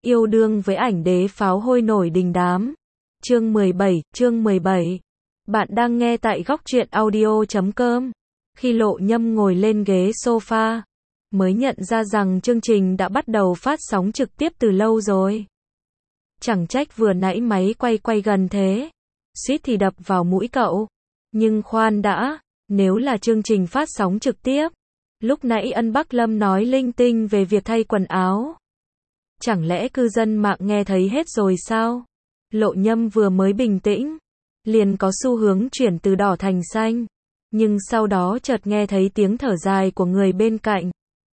Yêu đương với ảnh đế pháo hôi nổi đình đám. Chương 17. Bạn đang nghe tại góc truyện audio.com. Khi Lộ Nhâm ngồi lên ghế sofa, mới nhận ra rằng chương trình đã bắt đầu phát sóng trực tiếp từ lâu rồi. Chẳng trách vừa nãy máy quay gần thế, suýt thì đập vào mũi cậu. Nhưng khoan đã, nếu là chương trình phát sóng trực tiếp, lúc nãy Ân Bắc Lâm nói linh tinh về việc thay quần áo, chẳng lẽ cư dân mạng nghe thấy hết rồi sao? Lộ Nhâm vừa mới bình tĩnh, liền có xu hướng chuyển từ đỏ thành xanh, nhưng sau đó chợt nghe thấy tiếng thở dài của người bên cạnh.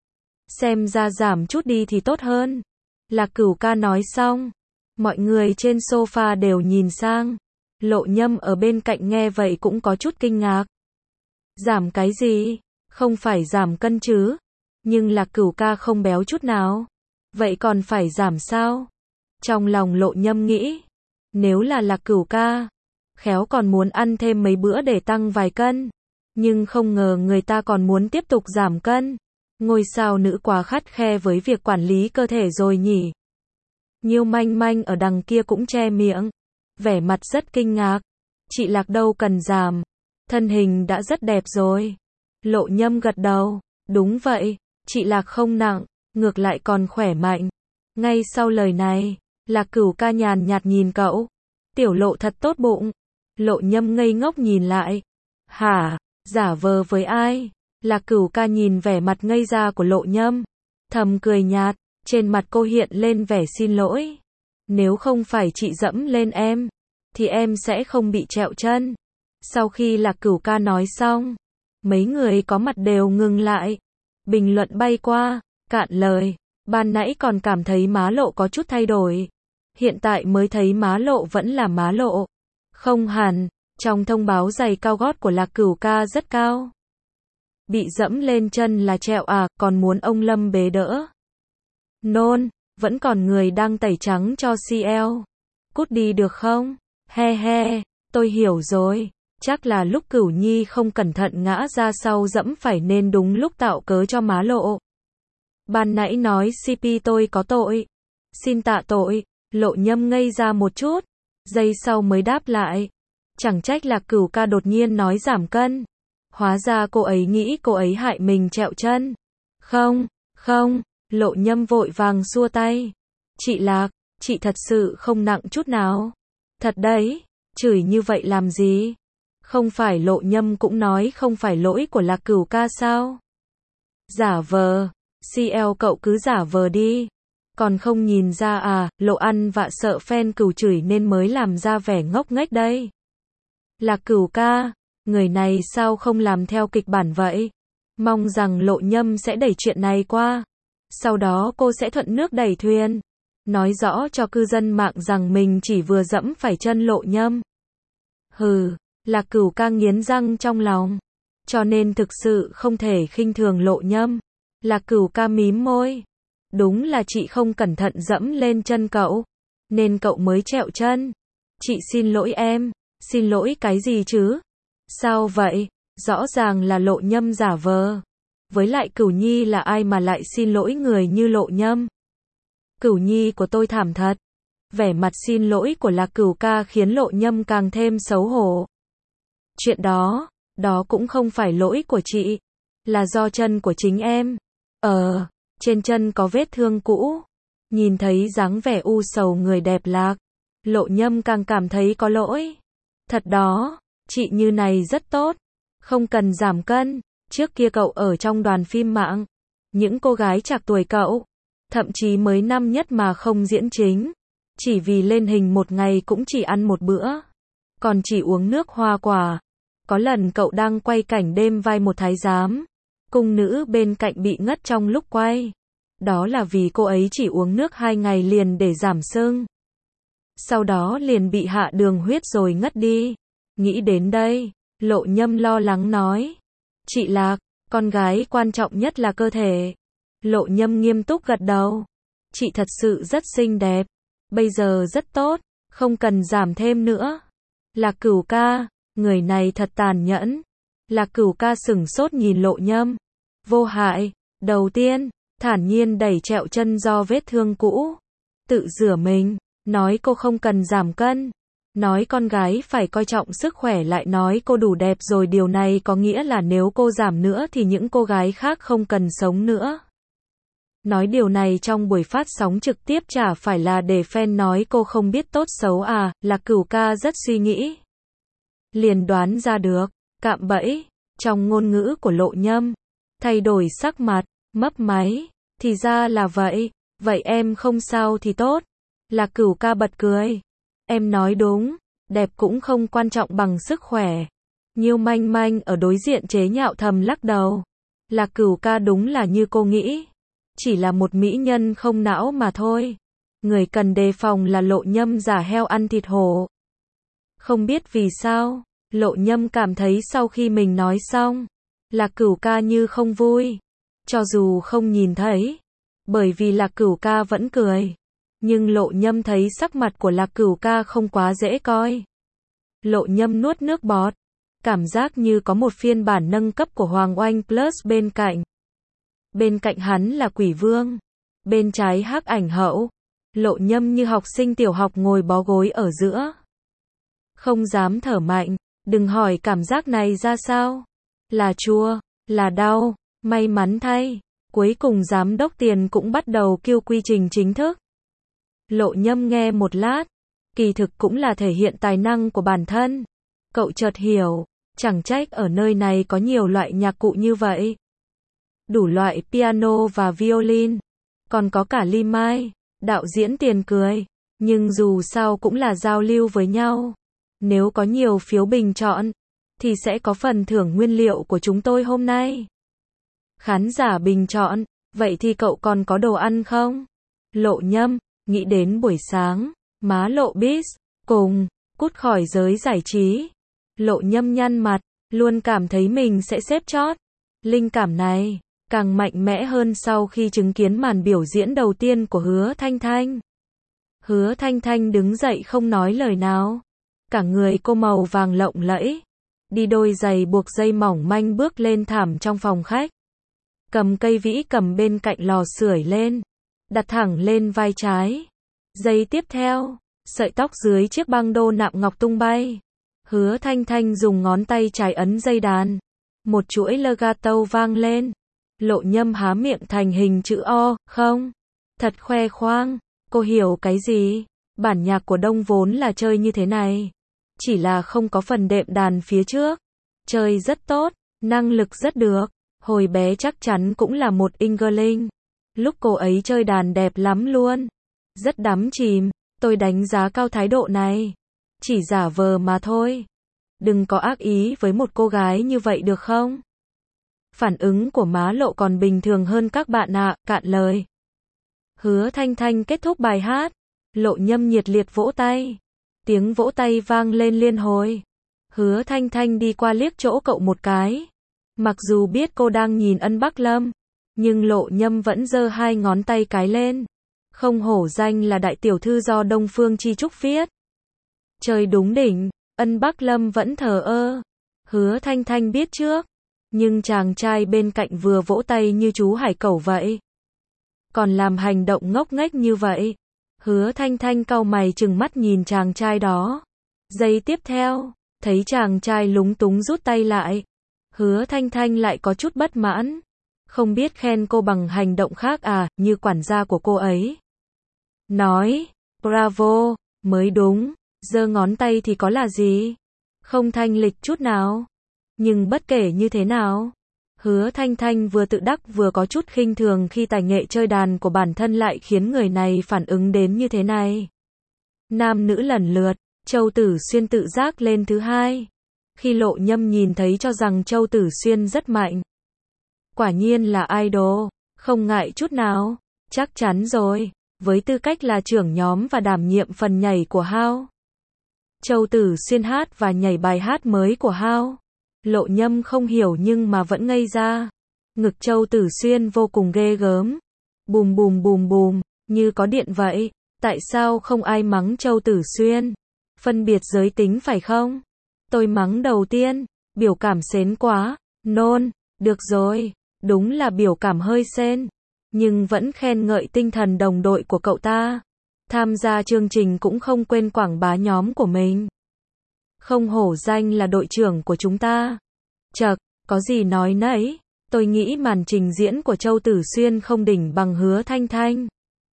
Xem ra giảm chút đi thì tốt hơn. Lạc Cửu ca nói xong, mọi người trên sofa đều nhìn sang. Lộ Nhâm ở bên cạnh nghe vậy cũng có chút kinh ngạc. Giảm cái gì? Không phải giảm cân chứ? Nhưng Lạc Cửu ca không béo chút nào. Vậy còn phải giảm sao? Trong lòng Lộ Nhâm nghĩ, nếu là Lạc Cửu ca, khéo còn muốn ăn thêm mấy bữa để tăng vài cân. Nhưng không ngờ người ta còn muốn tiếp tục giảm cân. Ngôi sao nữ quá khắt khe với việc quản lý cơ thể rồi nhỉ? Nhiêu Manh Manh ở đằng kia cũng che miệng, vẻ mặt rất kinh ngạc. Chị Lạc đâu cần giảm, thân hình đã rất đẹp rồi. Lộ Nhâm gật đầu, đúng vậy, chị Lạc không nặng, ngược lại còn khỏe mạnh. Ngay sau lời này, Lạc Cửu ca nhàn nhạt nhìn cậu. Tiểu Lộ thật tốt bụng. Lộ Nhâm ngây ngốc nhìn lại. Hả, giả vờ với ai? Lạc Cửu ca nhìn vẻ mặt ngây ra của Lộ Nhâm, thầm cười nhạt, trên mặt cô hiện lên vẻ xin lỗi. Nếu không phải chị dẫm lên em, thì em sẽ không bị trẹo chân. Sau khi Lạc Cửu ca nói xong, mấy người có mặt đều ngừng lại. Bình luận bay qua, cạn lời. Ban nãy còn cảm thấy má Lộ có chút thay đổi, hiện tại mới thấy má Lộ vẫn là má Lộ. Không hẳn, trong thông báo giày cao gót của Lạc Cửu ca rất cao. Bị dẫm lên chân là trẹo à, còn muốn ông Lâm bế đỡ. Nôn, vẫn còn người đang tẩy trắng cho CL. Cút đi được không? He he, tôi hiểu rồi. Chắc là lúc Cửu Nhi không cẩn thận ngã ra sau dẫm phải nên đúng lúc tạo cớ cho má Lộ. Ban nãy nói CP tôi có tội. Xin tạ tội. Lộ Nhâm ngây ra một chút, giây sau mới đáp lại. Chẳng trách Lạc Cửu ca đột nhiên nói giảm cân. Hóa ra cô ấy nghĩ cô ấy hại mình trẹo chân. Không, Lộ Nhâm vội vàng xua tay. Chị Lạc, chị thật sự không nặng chút nào. Thật đấy, chửi như vậy làm gì? Không phải Lộ Nhâm cũng nói không phải lỗi của Lạc Cửu ca sao? Giả vờ, CL cậu cứ giả vờ đi. Còn không nhìn ra à, Lộ ăn vạ sợ fan Cửu chửi nên mới làm ra vẻ ngốc nghếch đây. Lạc Cửu ca, người này sao không làm theo kịch bản vậy? Mong rằng Lộ Nhâm sẽ đẩy chuyện này qua. Sau đó cô sẽ thuận nước đẩy thuyền, nói rõ cho cư dân mạng rằng mình chỉ vừa dẫm phải chân Lộ Nhâm. Hừ, Lạc Cửu ca nghiến răng trong lòng. Cho nên thực sự không thể khinh thường Lộ Nhâm. Lạc Cửu ca mím môi. Đúng là chị không cẩn thận dẫm lên chân cậu, nên cậu mới trẹo chân. Chị xin lỗi em. Xin lỗi cái gì chứ? Sao vậy? Rõ ràng là Lộ Nhâm giả vờ. Với lại Cửu Nhi là ai mà lại xin lỗi người như Lộ Nhâm? Cửu Nhi của tôi thảm thật. Vẻ mặt xin lỗi của Lạc Cửu ca khiến Lộ Nhâm càng thêm xấu hổ. Chuyện đó cũng không phải lỗi của chị, là do chân của chính em. Trên chân có vết thương cũ. Nhìn thấy dáng vẻ u sầu người đẹp Lạc, Lộ Nhâm càng cảm thấy có lỗi. Thật đó, chị như này rất tốt, không cần giảm cân. Trước kia cậu ở trong đoàn phim mạng, những cô gái trạc tuổi cậu, thậm chí mới năm nhất mà không diễn chính, chỉ vì lên hình một ngày cũng chỉ ăn một bữa, còn chỉ uống nước hoa quả. Có lần cậu đang quay cảnh đêm vai một thái giám, cung nữ bên cạnh bị ngất trong lúc quay. Đó là vì cô ấy chỉ uống nước 2 ngày liền để giảm sưng. Sau đó liền bị hạ đường huyết rồi ngất đi. Nghĩ đến đây, Lộ Nhâm lo lắng nói. Chị Lạc, con gái quan trọng nhất là cơ thể. Lộ Nhâm nghiêm túc gật đầu. Chị thật sự rất xinh đẹp. Bây giờ rất tốt, không cần giảm thêm nữa. Lạc Cửu ca, người này thật tàn nhẫn. Lạc Cửu ca sửng sốt nhìn Lộ Nhâm. Vô hại, đầu tiên, thản nhiên đẩy trẹo chân do vết thương cũ. tự rửa mình, nói cô không cần giảm cân, nói con gái phải coi trọng sức khỏe, lại nói cô đủ đẹp rồi, điều này có nghĩa là nếu cô giảm nữa thì những cô gái khác không cần sống nữa. Nói điều này trong buổi phát sóng trực tiếp chả phải là để fan nói cô không biết tốt xấu à, Lạc Cửu ca rất suy nghĩ. Liền đoán ra được, cạm bẫy, trong ngôn ngữ của Lộ Nhâm, thay đổi sắc mặt, mấp máy, thì ra là vậy, vậy em không sao thì tốt. Lạc Cửu ca bật cười. Em nói đúng, đẹp cũng không quan trọng bằng sức khỏe. Nhiêu Manh Manh ở đối diện chế nhạo thầm lắc đầu. Lạc Cửu ca đúng là như cô nghĩ. Chỉ là một mỹ nhân không não mà thôi. Người cần đề phòng là Lộ Nhâm giả heo ăn thịt hổ. Không biết vì sao, Lộ Nhâm cảm thấy sau khi mình nói xong, Lạc Cửu ca như không vui. Cho dù không nhìn thấy, bởi vì Lạc Cửu ca vẫn cười. Nhưng Lộ Nhâm thấy sắc mặt của Lạc Cửu ca không quá dễ coi. Lộ Nhâm nuốt nước bọt, cảm giác như có một phiên bản nâng cấp của Hoàng Oanh Plus bên cạnh. Bên cạnh hắn là Quỷ Vương, bên trái Hắc Ảnh Hậu. Lộ Nhâm như học sinh tiểu học ngồi bó gối ở giữa. Không dám thở mạnh, đừng hỏi cảm giác này ra sao. Là chua, là đau, may mắn thay. Cuối cùng giám đốc tiền cũng bắt đầu kêu quy trình chính thức. Lộ Nhâm nghe một lát, kỳ thực cũng là thể hiện tài năng của bản thân. Cậu chợt hiểu, chẳng trách ở nơi này có nhiều loại nhạc cụ như vậy. Đủ loại piano và violin, còn có cả ly mai. Đạo diễn Tiền cười, nhưng dù sao cũng là giao lưu với nhau. Nếu có nhiều phiếu bình chọn, thì sẽ có phần thưởng nguyên liệu của chúng tôi hôm nay. Khán giả bình chọn, vậy thì cậu còn có đồ ăn không? Lộ Nhâm, nghĩ đến buổi sáng, má Lộ Biz, cùng, cút khỏi giới giải trí. Lộ Nhâm nhăn mặt, luôn cảm thấy mình sẽ xếp chót. Linh cảm này, càng mạnh mẽ hơn sau khi chứng kiến màn biểu diễn đầu tiên của Hứa Thanh Thanh. Hứa Thanh Thanh đứng dậy không nói lời nào. Cả người cô màu vàng lộng lẫy. Đi đôi giày buộc dây mỏng manh bước lên thảm trong phòng khách. Cầm cây vĩ cầm bên cạnh lò sưởi lên. Đặt thẳng lên vai trái. Giây tiếp theo, sợi tóc dưới chiếc băng đô nạm ngọc tung bay. Hứa Thanh Thanh dùng ngón tay trái ấn dây đàn. Một chuỗi legato vang lên. Lộ Nhâm há miệng thành hình chữ O, không? Thật khoe khoang. Cô hiểu cái gì? Bản nhạc của Đông vốn là chơi như thế này. Chỉ là không có phần đệm đàn phía trước. Chơi rất tốt, năng lực rất được. Hồi bé chắc chắn cũng là một Engerling. Lúc cô ấy chơi đàn đẹp lắm luôn. Rất đắm chìm, tôi đánh giá cao thái độ này. Chỉ giả vờ mà thôi. Đừng có ác ý với một cô gái như vậy được không? Phản ứng của má Lộ còn bình thường hơn các bạn ạ, cạn lời. Hứa Thanh Thanh kết thúc bài hát. Lộ Nhâm nhiệt liệt vỗ tay. Tiếng vỗ tay vang lên liên hồi. Hứa Thanh Thanh đi qua liếc chỗ cậu một cái. Mặc dù biết cô đang nhìn Ân Bắc Lâm, nhưng Lộ Nhâm vẫn giơ hai ngón tay cái lên. Không hổ danh là đại tiểu thư do Đông Phương Chi Trúc viết. Trời đúng đỉnh, Ân Bắc Lâm vẫn thờ ơ. Hứa Thanh Thanh biết trước. Nhưng chàng trai bên cạnh vừa vỗ tay như chú hải cẩu vậy. Còn làm hành động ngốc nghếch như vậy. Hứa Thanh Thanh cau mày trừng mắt nhìn chàng trai đó. Giây tiếp theo, thấy chàng trai lúng túng rút tay lại. Hứa Thanh Thanh lại có chút bất mãn. Không biết khen cô bằng hành động khác à, như quản gia của cô ấy. Nói, bravo, mới đúng, giơ ngón tay thì có là gì? Không thanh lịch chút nào. Nhưng bất kể như thế nào, Hứa Thanh Thanh vừa tự đắc vừa có chút khinh thường khi tài nghệ chơi đàn của bản thân lại khiến người này phản ứng đến như thế này. Nam nữ lần lượt, Châu Tử Xuyên tự giác lên thứ hai. Khi Lộ Nhâm nhìn thấy cho rằng Châu Tử Xuyên rất mạnh. Quả nhiên là idol, không ngại chút nào. Chắc chắn rồi, với tư cách là trưởng nhóm và đảm nhiệm phần nhảy của Hao. Châu Tử Xuyên hát và nhảy bài hát mới của Hao. Lộ Nhâm không hiểu nhưng mà vẫn ngây ra. Ngực Châu Tử Xuyên vô cùng ghê gớm. Bùm bùm bùm bùm, như có điện vậy. Tại sao không ai mắng Châu Tử Xuyên? Phân biệt giới tính phải không? Tôi mắng đầu tiên, biểu cảm sến quá, nôn, được rồi, đúng là biểu cảm hơi sến. Nhưng vẫn khen ngợi tinh thần đồng đội của cậu ta. Tham gia chương trình cũng không quên quảng bá nhóm của mình. Không hổ danh là đội trưởng của chúng ta. Chậc, có gì nói nấy. Tôi nghĩ màn trình diễn của Châu Tử Xuyên không đỉnh bằng Hứa Thanh Thanh.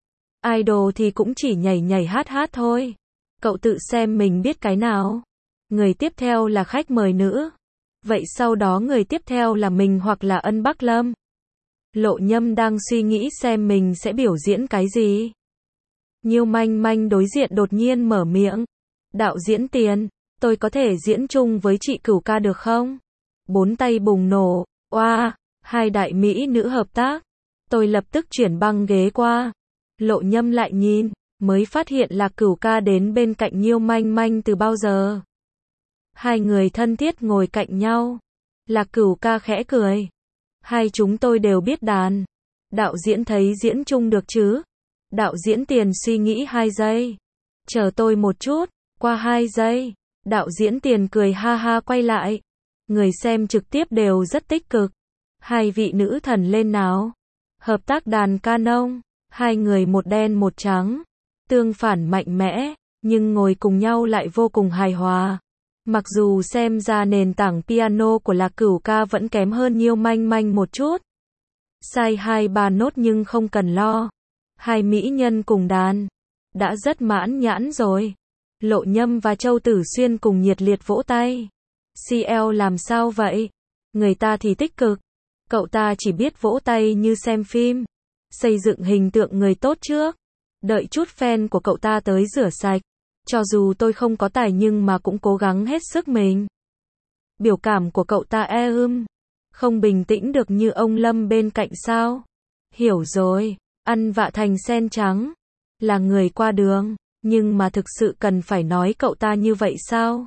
Idol thì cũng chỉ nhảy nhảy hát hát thôi. Cậu tự xem mình biết cái nào. Người tiếp theo là khách mời nữ. Vậy sau đó người tiếp theo là mình hoặc là Ân Bắc Lâm. Lộ Nhâm đang suy nghĩ xem mình sẽ biểu diễn cái gì. Nhiêu Manh Manh đối diện đột nhiên mở miệng. Đạo diễn Tiền, tôi có thể diễn chung với chị Cửu Ca được không? Bốn tay bùng nổ, oa, hai đại mỹ nữ hợp tác. Tôi lập tức chuyển băng ghế qua. Lộ Nhâm lại nhìn, mới phát hiện Lạc Cửu Ca đến bên cạnh Nhiêu Manh Manh từ bao giờ. Hai người thân thiết ngồi cạnh nhau. Lạc Cửu Ca khẽ cười. Hai chúng tôi đều biết đàn. Đạo diễn thấy diễn chung được chứ? Đạo diễn Tiền suy nghĩ 2 giây. Chờ tôi một chút, qua 2 giây. Đạo diễn Tiền cười ha ha quay lại. Người xem trực tiếp đều rất tích cực. Hai vị nữ thần lên nào. Hợp tác đàn canon. Hai người một đen một trắng. Tương phản mạnh mẽ, nhưng ngồi cùng nhau lại vô cùng hài hòa. Mặc dù xem ra nền tảng piano của Lạc Cửu Ca vẫn kém hơn Nhiêu Manh Manh một chút. Sai 2-3 nốt nhưng không cần lo. Hai mỹ nhân cùng đàn. Đã rất mãn nhãn rồi. Lộ Nhâm và Châu Tử Xuyên cùng nhiệt liệt vỗ tay. CL làm sao vậy? Người ta thì tích cực. Cậu ta chỉ biết vỗ tay như xem phim. Xây dựng hình tượng người tốt trước. Đợi chút fan của cậu ta tới rửa sạch. Cho dù tôi không có tài nhưng mà cũng cố gắng hết sức mình. Biểu cảm của cậu ta không bình tĩnh được như ông Lâm bên cạnh sao? Hiểu rồi, ăn vạ thành sen trắng. Là người qua đường, nhưng mà thực sự cần phải nói cậu ta như vậy sao?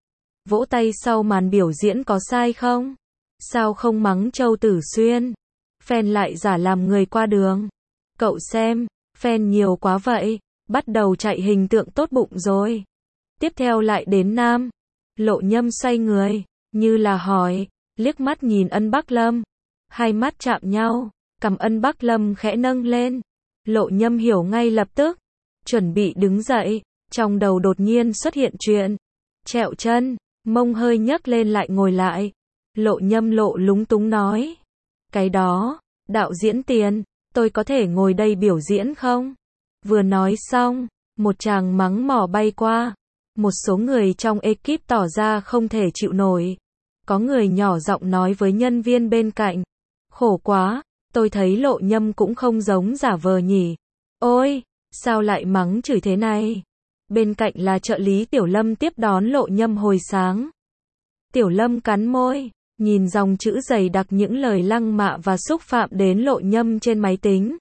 Vỗ tay sau màn biểu diễn có sai không? Sao không mắng Châu Tử Xuyên? Fan lại giả làm người qua đường. Cậu xem, fan nhiều quá vậy. Bắt đầu chạy hình tượng tốt bụng rồi. Tiếp theo lại đến nam. Lộ Nhâm xoay người, như là hỏi, liếc mắt nhìn Ân Bắc Lâm. Hai mắt chạm nhau, cằm Ân Bắc Lâm khẽ nâng lên. Lộ Nhâm hiểu ngay lập tức. Chuẩn bị đứng dậy, trong đầu đột nhiên xuất hiện chuyện. Trẹo chân, mông hơi nhấc lên lại ngồi lại. Lộ Nhâm lộ lúng túng nói. Cái đó, đạo diễn Tiền, tôi có thể ngồi đây biểu diễn không? Vừa nói xong, một tràng mắng mỏ bay qua. Một số người trong ekip tỏ ra không thể chịu nổi. Có người nhỏ giọng nói với nhân viên bên cạnh. Khổ quá, tôi thấy Lộ Nhâm cũng không giống giả vờ nhỉ. Ôi, sao lại mắng chửi thế này? Bên cạnh là trợ lý Tiểu Lâm tiếp đón Lộ Nhâm hồi sáng. Tiểu Lâm cắn môi, nhìn dòng chữ dày đặc những lời lăng mạ và xúc phạm đến Lộ Nhâm trên máy tính.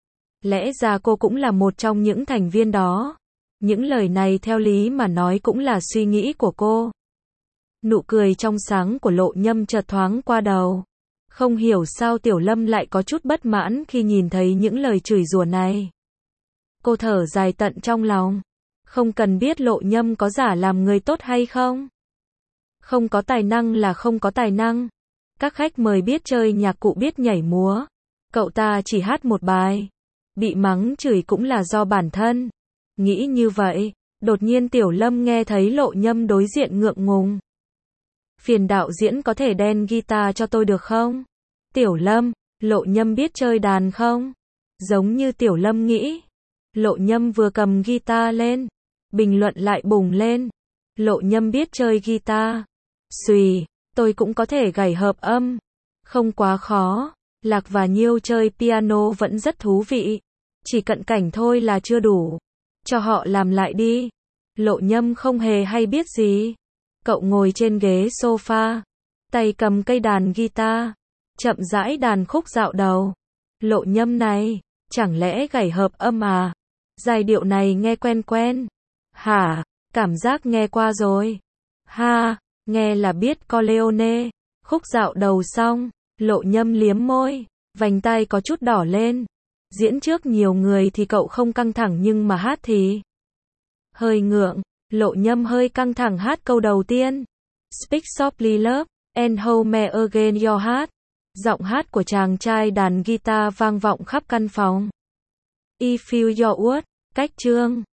Lẽ ra cô cũng là một trong những thành viên đó. Những lời này theo lý mà nói cũng là suy nghĩ của cô. Nụ cười trong sáng của Lộ Nhâm chợt thoáng qua đầu. Không hiểu sao Tiểu Lâm lại có chút bất mãn khi nhìn thấy những lời chửi rủa này. Cô thở dài tận trong lòng. Không cần biết Lộ Nhâm có giả làm người tốt hay không. Không có tài năng là không có tài năng. Các khách mời biết chơi nhạc cụ biết nhảy múa. Cậu ta chỉ hát một bài. Bị mắng chửi cũng là do bản thân. Nghĩ như vậy, đột nhiên Tiểu Lâm nghe thấy Lộ Nhâm đối diện ngượng ngùng. Phiền đạo diễn có thể đen guitar cho tôi được không? Tiểu Lâm, Lộ Nhâm biết chơi đàn không? Giống như Tiểu Lâm nghĩ. Lộ Nhâm vừa cầm guitar lên. Bình luận lại bùng lên. Lộ Nhâm biết chơi guitar. Xùy, tôi cũng có thể gảy hợp âm. Không quá khó. Lạc và Nhiêu chơi piano vẫn rất thú vị. Chỉ cận cảnh thôi là chưa đủ. Cho họ làm lại đi. Lộ Nhâm không hề hay biết gì. Cậu ngồi trên ghế sofa. Tay cầm cây đàn guitar. Chậm rãi đàn khúc dạo đầu. Lộ Nhâm này, chẳng lẽ gảy hợp âm à? Giai điệu này nghe quen quen. Hả? Cảm giác nghe qua rồi. Ha, nghe là biết Corleone. Khúc dạo đầu xong. Lộ Nhâm liếm môi, vành tai có chút đỏ lên. Diễn trước nhiều người thì cậu không căng thẳng nhưng mà hát thì hơi ngượng. Lộ Nhâm hơi căng thẳng hát câu đầu tiên. Speak softly love, and hold me again your heart. Giọng hát của chàng trai đàn guitar vang vọng khắp căn phòng. I feel your words, Cách chương